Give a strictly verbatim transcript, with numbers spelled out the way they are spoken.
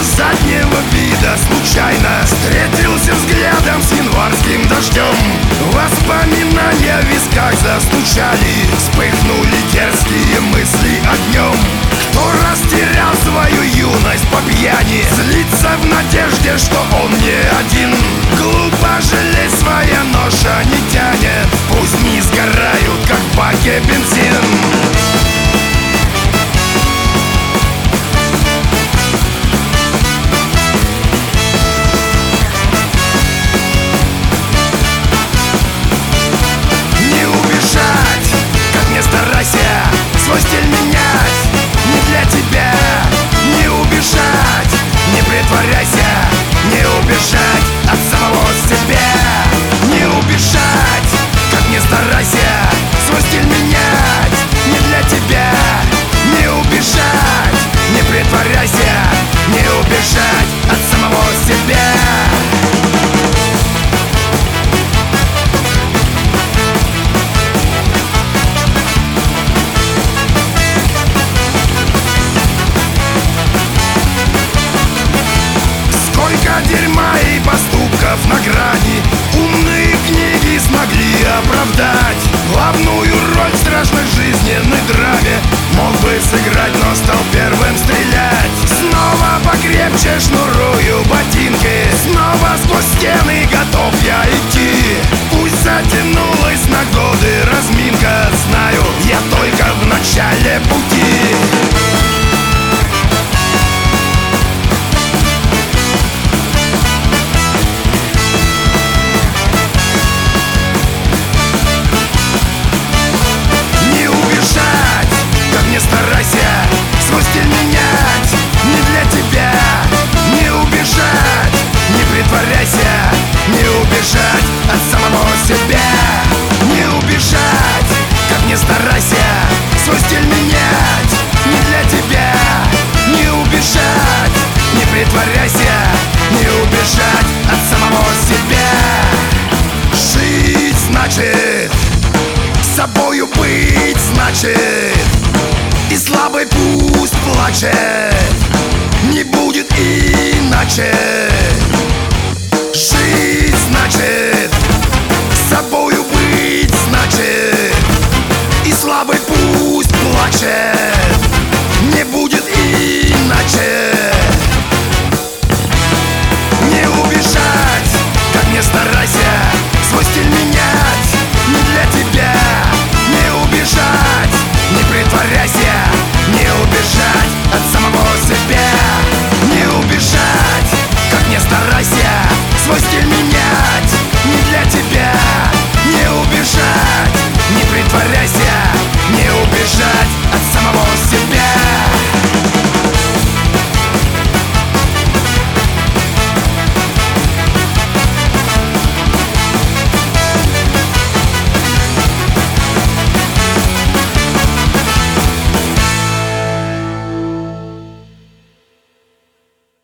без заднего вида случайно встретился взглядом с январским дождем. Воспоминания в висках застучали, вспыхнули дерзкие мысли огнем. Кто растерял свою юность по пьяни, злится в надежде, что он не один. Глупо жалеть, своя ноша не тянет, пусть не сгорают, как в баке бензин. Свой стиль менять не для тебя, не убежать, не притворяйся, не убежать от самого себя, не убежать, как не старайся. Свой стиль менять не для тебя, не убежать, не притворяйся, не убежать от самого себя. Дерьма и поступков на грани умные книги смогли оправдать. Главную роль в страшной жизненной драме мог бы сыграть, но стал первым стрелять. Снова покрепче шнурую ботинки, снова сквозь стены готов я идти. Пусть затянулась на годы разминка, знаю, я только в начале пути. Свой стиль менять не для тебя, не убежать, не притворяйся, не убежать от самого себя, не убежать, как не старайся. Свой стиль менять не для тебя, не убежать, не притворяйся, не убежать от самого себя. Жить значит собою быть, значит и слабый пусть плачет, не будет иначе. Жить значит собою быть, значит и слабый пусть плачет, не будет иначе. Не убежать, как не старайся, свой стиль менять не для тебя, не убежать, не притворяйся, не убежать